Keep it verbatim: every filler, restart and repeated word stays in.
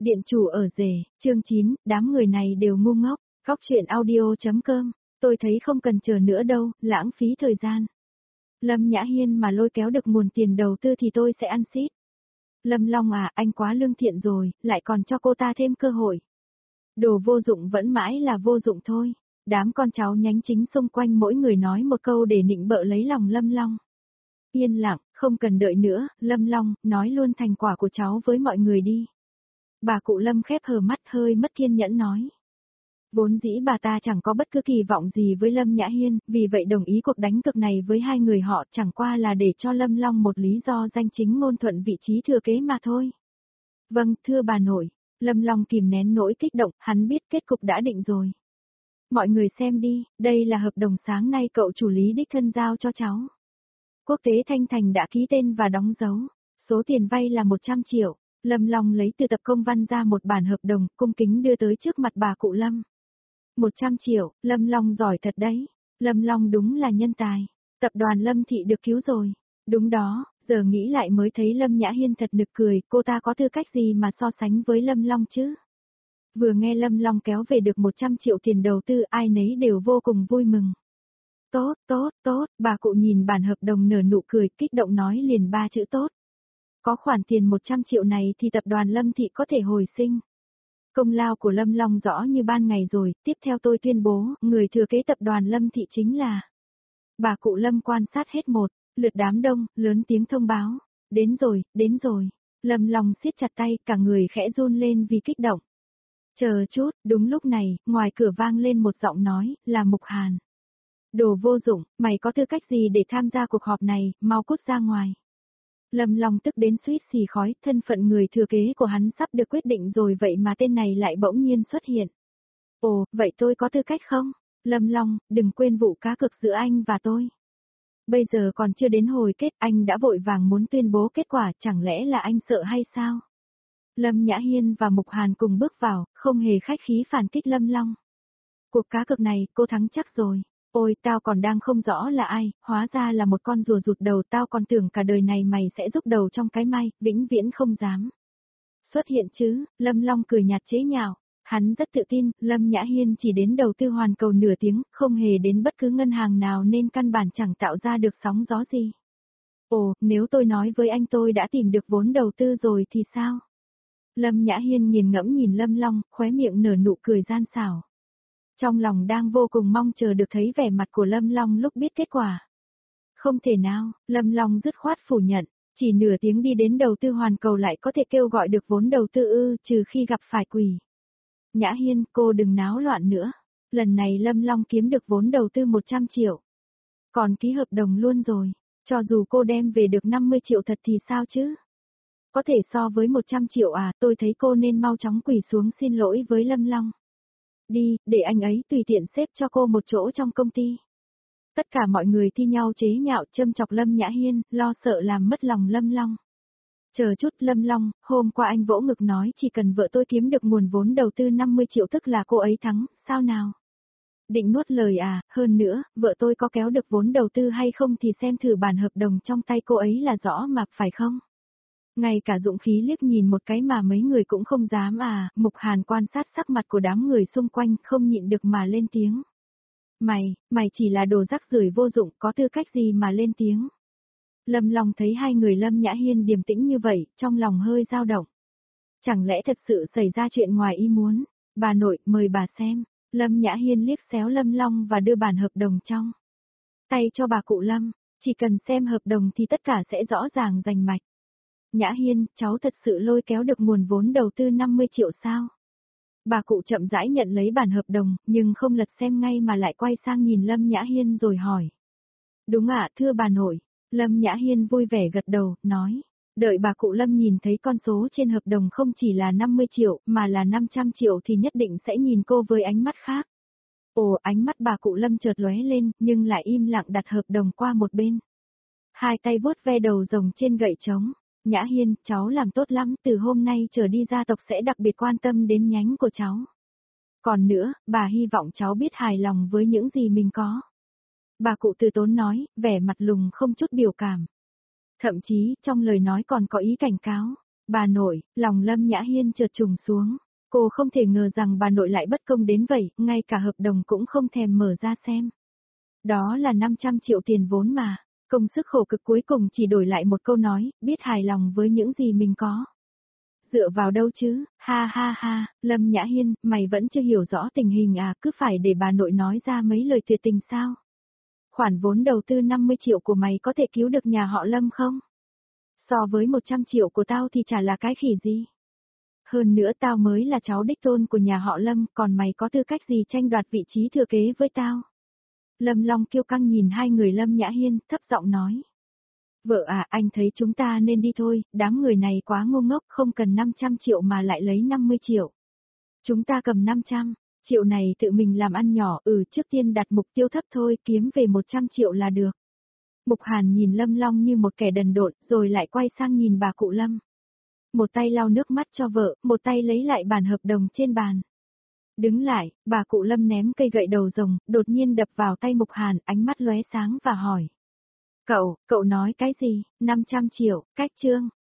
Điện chủ ở rể, chương chín, đám người này đều ngu ngốc, góc chuyện audio.com, tôi thấy không cần chờ nữa đâu, lãng phí thời gian. Lâm Nhã Hiên mà lôi kéo được nguồn tiền đầu tư thì tôi sẽ ăn xít. Lâm Long à, anh quá lương thiện rồi, lại còn cho cô ta thêm cơ hội. Đồ vô dụng vẫn mãi là vô dụng thôi. Đám con cháu nhánh chính xung quanh mỗi người nói một câu để nịnh bợ lấy lòng Lâm Long. Yên lặng, không cần đợi nữa, Lâm Long, nói luôn thành quả của cháu với mọi người đi. Bà cụ Lâm khép hờ mắt hơi mất kiên nhẫn nói. Vốn dĩ bà ta chẳng có bất cứ kỳ vọng gì với Lâm Nhã Hiên, vì vậy đồng ý cuộc đánh cược này với hai người họ chẳng qua là để cho Lâm Long một lý do danh chính ngôn thuận vị trí thừa kế mà thôi. Vâng, thưa bà nội, Lâm Long kìm nén nỗi kích động, hắn biết kết cục đã định rồi. Mọi người xem đi, đây là hợp đồng sáng nay cậu chủ lý đích thân giao cho cháu. Quốc tế Thanh Thành đã ký tên và đóng dấu, số tiền vay là một trăm triệu. Lâm Long lấy từ tập công văn ra một bản hợp đồng, cung kính đưa tới trước mặt bà cụ Lâm. một trăm triệu, Lâm Long giỏi thật đấy. Lâm Long đúng là nhân tài. Tập đoàn Lâm Thị được cứu rồi. Đúng đó, giờ nghĩ lại mới thấy Lâm Nhã Hiên thật nực cười, cô ta có tư cách gì mà so sánh với Lâm Long chứ? Vừa nghe Lâm Long kéo về được một trăm triệu tiền đầu tư, ai nấy đều vô cùng vui mừng. Tốt, tốt, tốt, bà cụ nhìn bản hợp đồng nở nụ cười, kích động nói liền ba chữ tốt. Có khoản tiền một trăm triệu này thì tập đoàn Lâm Thị có thể hồi sinh. Công lao của Lâm Long rõ như ban ngày rồi, tiếp theo tôi tuyên bố, người thừa kế tập đoàn Lâm Thị chính là... Bà cụ Lâm quan sát hết một, lượt đám đông, lớn tiếng thông báo. Đến rồi, đến rồi. Lâm Long siết chặt tay, cả người khẽ run lên vì kích động. Chờ chút, đúng lúc này, ngoài cửa vang lên một giọng nói, là Mục Hàn. Đồ vô dụng, mày có tư cách gì để tham gia cuộc họp này, mau cút ra ngoài. Lâm Long tức đến suýt xì khói, thân phận người thừa kế của hắn sắp được quyết định rồi vậy mà tên này lại bỗng nhiên xuất hiện. Ồ, vậy tôi có tư cách không? Lâm Long, đừng quên vụ cá cược giữa anh và tôi. Bây giờ còn chưa đến hồi kết, anh đã vội vàng muốn tuyên bố kết quả, chẳng lẽ là anh sợ hay sao? Lâm Nhã Hiên và Mục Hàn cùng bước vào, không hề khách khí phản kích Lâm Long. Cuộc cá cược này, cô thắng chắc rồi. Ôi, tao còn đang không rõ là ai, hóa ra là một con rùa rụt đầu, tao còn tưởng cả đời này mày sẽ rút đầu trong cái may, vĩnh viễn không dám. Xuất hiện chứ, Lâm Long cười nhạt chế nhạo, hắn rất tự tin, Lâm Nhã Hiên chỉ đến đầu tư hoàn cầu nửa tiếng, không hề đến bất cứ ngân hàng nào nên căn bản chẳng tạo ra được sóng gió gì. Ồ, nếu tôi nói với anh tôi đã tìm được vốn đầu tư rồi thì sao? Lâm Nhã Hiên nghiền ngẫm nhìn Lâm Long, khóe miệng nở nụ cười gian xảo. Trong lòng đang vô cùng mong chờ được thấy vẻ mặt của Lâm Long lúc biết kết quả. Không thể nào, Lâm Long dứt khoát phủ nhận, chỉ nửa tiếng đi đến đầu tư hoàn cầu lại có thể kêu gọi được vốn đầu tư ư, trừ khi gặp phải quỷ. Nhã Hiên, cô đừng náo loạn nữa. Lần này Lâm Long kiếm được vốn đầu tư một trăm triệu. Còn ký hợp đồng luôn rồi, cho dù cô đem về được năm mươi triệu thật thì sao chứ? Có thể so với một trăm triệu à, tôi thấy cô nên mau chóng quỳ xuống xin lỗi với Lâm Long. Đi, để anh ấy tùy tiện xếp cho cô một chỗ trong công ty. Tất cả mọi người thi nhau chế nhạo châm chọc Lâm Nhã Hiên, lo sợ làm mất lòng Lâm Long. Chờ chút Lâm Long, hôm qua anh vỗ ngực nói chỉ cần vợ tôi kiếm được nguồn vốn đầu tư năm mươi triệu tức là cô ấy thắng, sao nào? Định nuốt lời à, hơn nữa, vợ tôi có kéo được vốn đầu tư hay không thì xem thử bản hợp đồng trong tay cô ấy là rõ mà, phải không? Ngay cả dũng khí liếc nhìn một cái mà mấy người cũng không dám à, Mục Hàn quan sát sắc mặt của đám người xung quanh không nhịn được mà lên tiếng. Mày, mày chỉ là đồ rác rưởi vô dụng, có tư cách gì mà lên tiếng. Lâm Long thấy hai người Lâm Nhã Hiên điềm tĩnh như vậy, trong lòng hơi dao động. Chẳng lẽ thật sự xảy ra chuyện ngoài ý muốn, bà nội, mời bà xem. Lâm Nhã Hiên liếc xéo Lâm Long và đưa bản hợp đồng trong tay cho bà cụ Lâm, chỉ cần xem hợp đồng thì tất cả sẽ rõ ràng rành mạch. Nhã Hiên, cháu thật sự lôi kéo được nguồn vốn đầu tư năm mươi triệu sao? Bà cụ chậm rãi nhận lấy bản hợp đồng, nhưng không lật xem ngay mà lại quay sang nhìn Lâm Nhã Hiên rồi hỏi. Đúng ạ, thưa bà nội. Lâm Nhã Hiên vui vẻ gật đầu, nói. Đợi bà cụ Lâm nhìn thấy con số trên hợp đồng không chỉ là năm mươi triệu, mà là năm trăm triệu thì nhất định sẽ nhìn cô với ánh mắt khác. Ồ, ánh mắt bà cụ Lâm chợt lóe lên, nhưng lại im lặng đặt hợp đồng qua một bên. Hai tay vuốt ve đầu rồng trên gậy trống. Nhã Hiên, cháu làm tốt lắm, từ hôm nay trở đi gia tộc sẽ đặc biệt quan tâm đến nhánh của cháu. Còn nữa, bà hy vọng cháu biết hài lòng với những gì mình có. Bà cụ từ tốn nói, vẻ mặt lùng không chút biểu cảm. Thậm chí, trong lời nói còn có ý cảnh cáo. Bà nội, lòng Lâm Nhã Hiên chợt trùng xuống. Cô không thể ngờ rằng bà nội lại bất công đến vậy, ngay cả hợp đồng cũng không thèm mở ra xem. Đó là năm trăm triệu tiền vốn mà, công sức khổ cực cuối cùng chỉ đổi lại một câu nói, biết hài lòng với những gì mình có. Dựa vào đâu chứ, ha ha ha, Lâm Nhã Hiên, mày vẫn chưa hiểu rõ tình hình à, cứ phải để bà nội nói ra mấy lời tuyệt tình sao? Khoản vốn đầu tư năm mươi triệu của mày có thể cứu được nhà họ Lâm không? So với một trăm triệu của tao thì chả là cái khỉ gì. Hơn nữa tao mới là cháu đích tôn của nhà họ Lâm, còn mày có tư cách gì tranh đoạt vị trí thừa kế với tao? Lâm Long kiêu căng nhìn hai người Lâm Nhã Hiên, thấp giọng nói. Vợ à, anh thấy chúng ta nên đi thôi, đám người này quá ngu ngốc, không cần năm trăm triệu mà lại lấy năm mươi triệu. Chúng ta cầm năm trăm, triệu này tự mình làm ăn nhỏ, ừ trước tiên đặt mục tiêu thấp thôi, kiếm về một trăm triệu là được. Mục Hàn nhìn Lâm Long như một kẻ đần độn, rồi lại quay sang nhìn bà cụ Lâm. Một tay lau nước mắt cho vợ, một tay lấy lại bản hợp đồng trên bàn. Đứng lại, bà cụ Lâm ném cây gậy đầu rồng, đột nhiên đập vào tay Mục Hàn, ánh mắt lóe sáng và hỏi. Cậu, cậu nói cái gì, năm trăm triệu, cách trương,